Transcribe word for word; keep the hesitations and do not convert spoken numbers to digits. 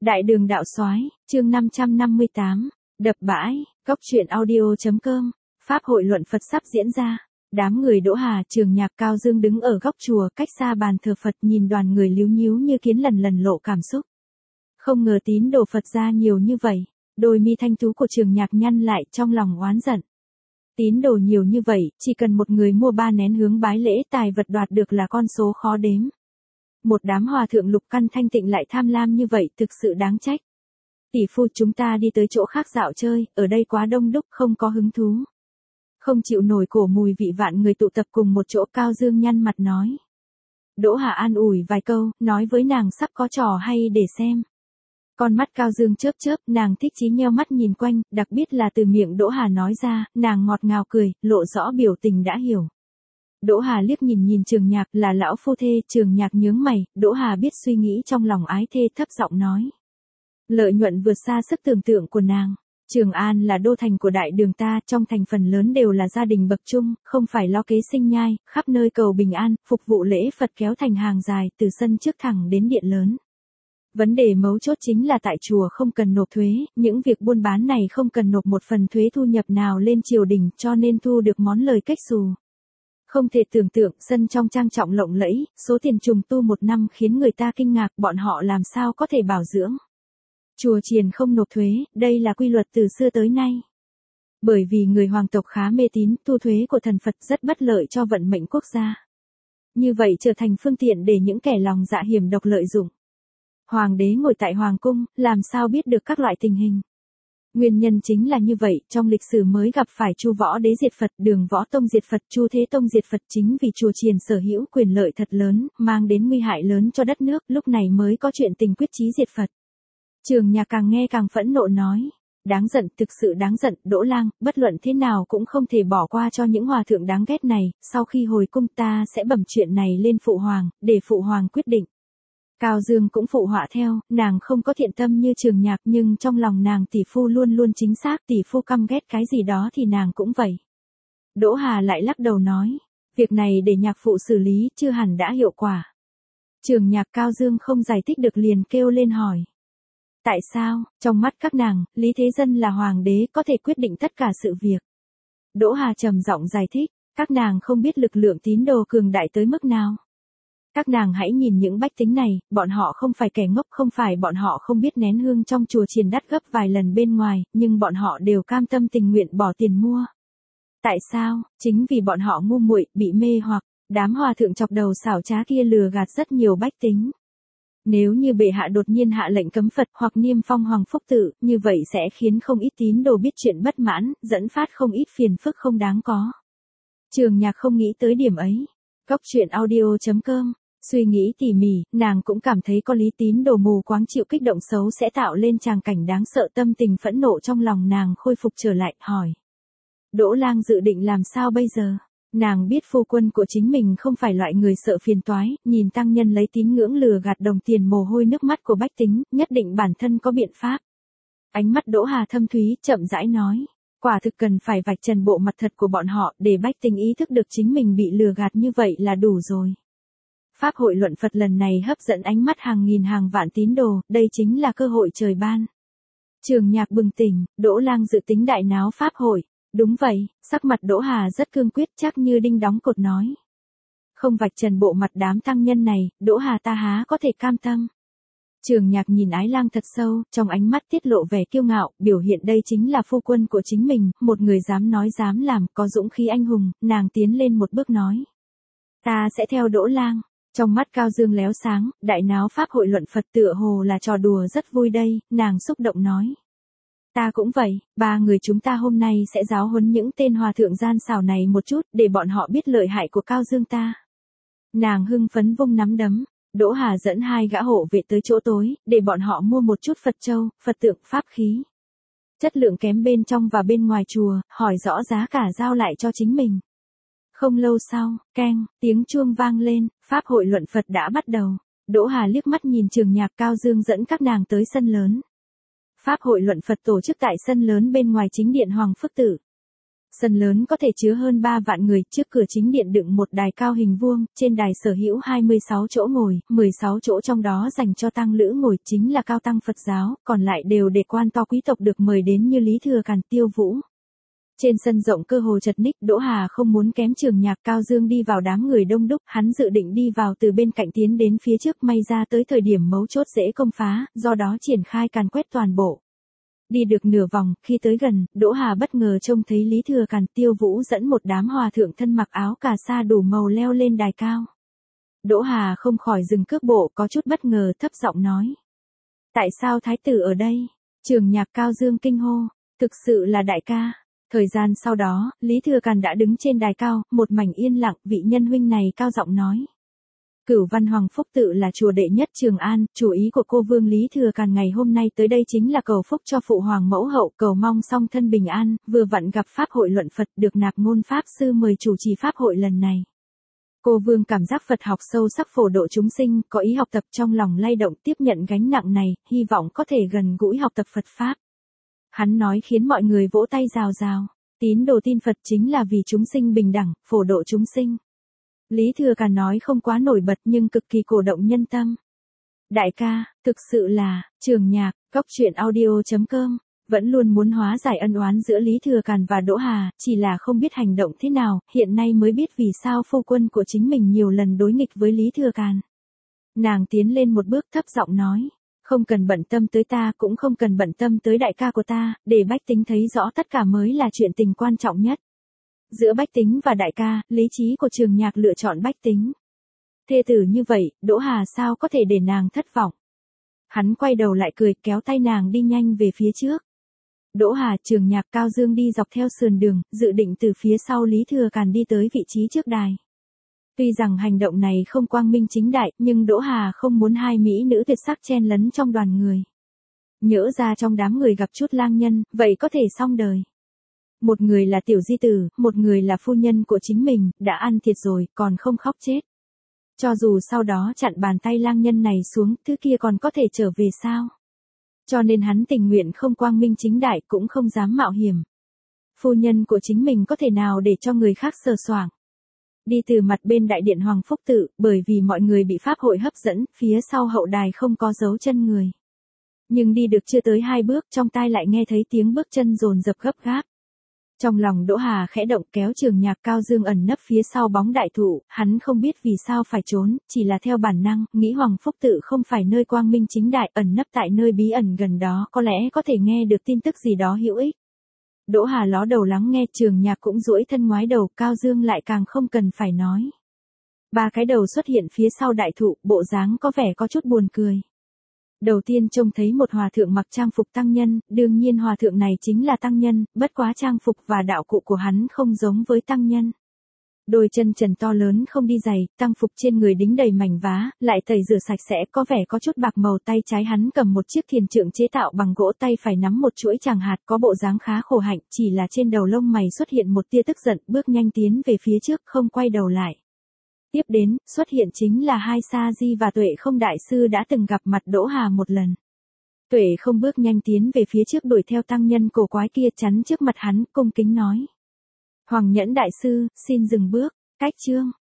Đại đường đạo soái, chương năm trăm năm mươi tám, đập bãi, góc truyện audio chấm com, Pháp hội luận Phật sắp diễn ra. Đám người Đỗ Hà, Trường Nhạc, Cao Dương đứng ở góc chùa, cách xa bàn thờ Phật, nhìn đoàn người líu nhíu như kiến lần lần lộ cảm xúc. Không ngờ tín đồ Phật ra nhiều như vậy, đôi mi thanh tú của Trường Nhạc nhăn lại trong lòng oán giận. Tín đồ nhiều như vậy, chỉ cần một người mua ba nén hướng bái lễ, tài vật đoạt được là con số khó đếm. Một đám hòa thượng lục căn thanh tịnh lại tham lam như vậy, thực sự đáng trách. Tỷ phu, chúng ta đi tới chỗ khác dạo chơi, ở đây quá đông đúc, không có hứng thú. Không chịu nổi cổ mùi vị vạn người tụ tập cùng một chỗ, Cao Dương nhăn mặt nói. Đỗ Hà an ủi vài câu, nói với nàng sắp có trò hay để xem. Con mắt Cao Dương chớp chớp, nàng thích chí nheo mắt nhìn quanh, đặc biệt là từ miệng Đỗ Hà nói ra, nàng ngọt ngào cười, lộ rõ biểu tình đã hiểu. Đỗ Hà liếc nhìn nhìn Trường Nhạc, là lão phu thê. Trường Nhạc nhướng mày, Đỗ Hà biết suy nghĩ trong lòng ái thê, thấp giọng nói. Lợi nhuận vượt xa sức tưởng tượng của nàng. Trường An là đô thành của đại đường ta, trong thành phần lớn đều là gia đình bậc trung, không phải lo kế sinh nhai, khắp nơi cầu bình an, phục vụ lễ Phật kéo thành hàng dài, từ sân trước thẳng đến điện lớn. Vấn đề mấu chốt chính là tại chùa không cần nộp thuế, những việc buôn bán này không cần nộp một phần thuế thu nhập nào lên triều đình, cho nên thu được món lời cách xù. Không thể tưởng tượng, sân trong trang trọng lộng lẫy, số tiền trùng tu một năm khiến người ta kinh ngạc, bọn họ làm sao có thể bảo dưỡng. Chùa chiền không nộp thuế, đây là quy luật từ xưa tới nay. Bởi vì người hoàng tộc khá mê tín, thu thuế của thần Phật rất bất lợi cho vận mệnh quốc gia. Như vậy trở thành phương tiện để những kẻ lòng dạ hiểm độc lợi dụng. Hoàng đế ngồi tại hoàng cung, làm sao biết được các loại tình hình. Nguyên nhân chính là như vậy, trong lịch sử mới gặp phải Chu Võ Đế diệt Phật, Đường Võ Tông diệt Phật, Chu Thế Tông diệt Phật, chính vì chùa chiền sở hữu quyền lợi thật lớn, mang đến nguy hại lớn cho đất nước, lúc này mới có chuyện tình quyết chí diệt Phật. Trường Nhạc càng nghe càng phẫn nộ nói, đáng giận, thực sự đáng giận, Đỗ Lang, bất luận thế nào cũng không thể bỏ qua cho những hòa thượng đáng ghét này, sau khi hồi cung ta sẽ bẩm chuyện này lên phụ hoàng, để phụ hoàng quyết định. Cao Dương cũng phụ họa theo, nàng không có thiện tâm như Trường Nhạc, nhưng trong lòng nàng tỷ phu luôn luôn chính xác, tỷ phu căm ghét cái gì đó thì nàng cũng vậy. Đỗ Hà lại lắc đầu nói, việc này để nhạc phụ xử lý, chưa hẳn đã hiệu quả. Trường Nhạc, Cao Dương không giải thích được liền kêu lên hỏi. Tại sao, trong mắt các nàng, Lý Thế Dân là hoàng đế, có thể quyết định tất cả sự việc. Đỗ Hà trầm giọng giải thích, các nàng không biết lực lượng tín đồ cường đại tới mức nào. Các nàng hãy nhìn những bách tính này, bọn họ không phải kẻ ngốc, không phải bọn họ không biết nén hương trong chùa chiền đắt gấp vài lần bên ngoài, nhưng bọn họ đều cam tâm tình nguyện bỏ tiền mua. Tại sao? Chính vì bọn họ ngu muội, bị mê hoặc, đám hòa thượng chọc đầu xảo trá kia lừa gạt rất nhiều bách tính. Nếu như bệ hạ đột nhiên hạ lệnh cấm Phật hoặc niêm phong Hoàng Phúc Tự, như vậy sẽ khiến không ít tín đồ biết chuyện bất mãn, dẫn phát không ít phiền phức không đáng có. Trường Nhạc không nghĩ tới điểm ấy. Góc truyện audio chấm com. Suy nghĩ tỉ mỉ, nàng cũng cảm thấy có lý, tín đồ mù quáng chịu kích động xấu sẽ tạo lên tràng cảnh đáng sợ, tâm tình phẫn nộ trong lòng nàng khôi phục trở lại, hỏi. Đỗ Lang dự định làm sao bây giờ? Nàng biết phu quân của chính mình không phải loại người sợ phiền toái, nhìn tăng nhân lấy tín ngưỡng lừa gạt đồng tiền mồ hôi nước mắt của bách tính, nhất định bản thân có biện pháp. Ánh mắt Đỗ Hà thâm thúy, chậm rãi nói. Quả thực cần phải vạch trần bộ mặt thật của bọn họ, để bách tính ý thức được chính mình bị lừa gạt như vậy là đủ rồi. Pháp hội luận Phật lần này hấp dẫn ánh mắt hàng nghìn hàng vạn tín đồ, đây chính là cơ hội trời ban. Trường Nhạc bừng tỉnh, Đỗ Lang dự tính đại náo Pháp hội. Đúng vậy, sắc mặt Đỗ Hà rất cương quyết, chắc như đinh đóng cột nói. Không vạch trần bộ mặt đám tăng nhân này, Đỗ Hà ta há có thể cam tâm. Trường Nhạc nhìn Ái Lang thật sâu, trong ánh mắt tiết lộ vẻ kiêu ngạo, biểu hiện đây chính là phu quân của chính mình, một người dám nói dám làm, có dũng khí anh hùng, nàng tiến lên một bước nói. Ta sẽ theo Đỗ Lang. Trong mắt Cao Dương léo sáng, đại náo Pháp hội luận Phật tựa hồ là trò đùa rất vui đây, nàng xúc động nói. Ta cũng vậy, ba người chúng ta hôm nay sẽ giáo huấn những tên hòa thượng gian xảo này một chút, để bọn họ biết lợi hại của Cao Dương ta. Nàng hưng phấn vung nắm đấm, Đỗ Hà dẫn hai gã hộ vệ tới chỗ tối, để bọn họ mua một chút Phật châu, Phật tượng, pháp khí. Chất lượng kém bên trong và bên ngoài chùa, hỏi rõ giá cả giao lại cho chính mình. Không lâu sau, keng, tiếng chuông vang lên, Pháp hội luận Phật đã bắt đầu. Đỗ Hà liếc mắt nhìn Trường Nhạc, Cao Dương dẫn các nàng tới sân lớn. Pháp hội luận Phật tổ chức tại sân lớn bên ngoài chính điện Hoàng Phước Tự. Sân lớn có thể chứa hơn ba vạn người, trước cửa chính điện đựng một đài cao hình vuông, trên đài sở hữu hai mươi sáu chỗ ngồi, mười sáu chỗ trong đó dành cho tăng lữ ngồi chính là cao tăng Phật giáo, còn lại đều để quan to quý tộc được mời đến như Lý Thừa Càn, Tiêu Vũ. Trên sân rộng cơ hồ chật ních, Đỗ Hà không muốn kém Trường Nhạc Cao Dương đi vào đám người đông đúc, hắn dự định đi vào từ bên cạnh tiến đến phía trước, may ra tới thời điểm mấu chốt dễ công phá, do đó triển khai càn quét toàn bộ. Đi được nửa vòng, khi tới gần, Đỗ Hà bất ngờ trông thấy Lý Thừa Càn, Tiêu Vũ dẫn một đám hòa thượng thân mặc áo cà sa đủ màu leo lên đài cao. Đỗ Hà không khỏi dừng cước bộ, có chút bất ngờ, thấp giọng nói: tại sao thái tử ở đây? Trường Nhạc Cao Dương kinh hô: thực sự là đại ca. Thời gian sau đó, Lý Thừa Càn đã đứng trên đài cao, một mảnh yên lặng, vị nhân huynh này cao giọng nói: Cửu Văn Hoàng Phúc tự là chùa đệ nhất Trường An, chủ ý của cô Vương Lý Thừa Càn ngày hôm nay tới đây chính là cầu phúc cho phụ hoàng mẫu hậu, cầu mong song thân bình an, vừa vặn gặp pháp hội luận Phật, được Nạp Ngôn pháp sư mời chủ trì pháp hội lần này. Cô Vương cảm giác Phật học sâu sắc phổ độ chúng sinh, có ý học tập, trong lòng lay động tiếp nhận gánh nặng này, hy vọng có thể gần gũi học tập Phật pháp. Hắn nói khiến mọi người vỗ tay rào rào. Tín đồ tin Phật chính là vì chúng sinh bình đẳng, phổ độ chúng sinh. Lý Thừa Càn nói không quá nổi bật nhưng cực kỳ cổ động nhân tâm. Đại ca, thực sự là, Trường Nhạc, góc truyện audio chấm com, vẫn luôn muốn hóa giải ân oán giữa Lý Thừa Càn và Đỗ Hà, chỉ là không biết hành động thế nào, hiện nay mới biết vì sao phu quân của chính mình nhiều lần đối nghịch với Lý Thừa Càn. Nàng tiến lên một bước thấp giọng nói: không cần bận tâm tới ta, cũng không cần bận tâm tới đại ca của ta, để bách tính thấy rõ tất cả mới là chuyện tình quan trọng nhất. Giữa bách tính và đại ca, lý trí của Trường Nhạc lựa chọn bách tính. Thê tử như vậy, Đỗ Hà sao có thể để nàng thất vọng. Hắn quay đầu lại cười, kéo tay nàng đi nhanh về phía trước. Đỗ Hà, Trường Nhạc, Cao Dương đi dọc theo sườn đường, dự định từ phía sau Lý Thừa Càn đi tới vị trí trước đài. Tuy rằng hành động này không quang minh chính đại, nhưng Đỗ Hà không muốn hai mỹ nữ tuyệt sắc chen lấn trong đoàn người. Nhỡ ra trong đám người gặp chút lang nhân, vậy có thể xong đời. Một người là tiểu di tử, một người là phu nhân của chính mình, đã ăn thiệt rồi, còn không khóc chết. Cho dù sau đó chặn bàn tay lang nhân này xuống, thứ kia còn có thể trở về sao? Cho nên hắn tình nguyện không quang minh chính đại, cũng không dám mạo hiểm. Phu nhân của chính mình có thể nào để cho người khác sờ soạng. Đi từ mặt bên đại điện Hoàng Phúc Tự, bởi vì mọi người bị pháp hội hấp dẫn, phía sau hậu đài không có dấu chân người. Nhưng đi được chưa tới hai bước, trong tai lại nghe thấy tiếng bước chân dồn dập gấp gáp. Trong lòng Đỗ Hà khẽ động, kéo Trường Nhạc Cao Dương ẩn nấp phía sau bóng đại thụ, hắn không biết vì sao phải trốn, chỉ là theo bản năng, nghĩ Hoàng Phúc Tự không phải nơi quang minh chính đại, ẩn nấp tại nơi bí ẩn gần đó, có lẽ có thể nghe được tin tức gì đó hữu ích. Đỗ Hà ló đầu lắng nghe, Trường Nhạc cũng duỗi thân ngoái đầu, Cao Dương lại càng không cần phải nói. Ba cái đầu xuất hiện phía sau đại thụ, bộ dáng có vẻ có chút buồn cười. Đầu tiên trông thấy một hòa thượng mặc trang phục tăng nhân, đương nhiên hòa thượng này chính là tăng nhân, bất quá trang phục và đạo cụ của hắn không giống với tăng nhân. Đôi chân trần to lớn không đi giày, tăng phục trên người đính đầy mảnh vá, lại tẩy rửa sạch sẽ, có vẻ có chút bạc màu, tay trái hắn cầm một chiếc thiền trượng chế tạo bằng gỗ, tay phải nắm một chuỗi tràng hạt, có bộ dáng khá khổ hạnh, chỉ là trên đầu lông mày xuất hiện một tia tức giận, bước nhanh tiến về phía trước, không quay đầu lại. Tiếp đến, xuất hiện chính là hai Sa Di và Tuệ Không đại sư đã từng gặp mặt Đỗ Hà một lần. Tuệ Không bước nhanh tiến về phía trước đuổi theo tăng nhân cổ quái kia, chắn trước mặt hắn, cung kính nói: Hoàng Nhẫn đại sư, xin dừng bước. Cách chương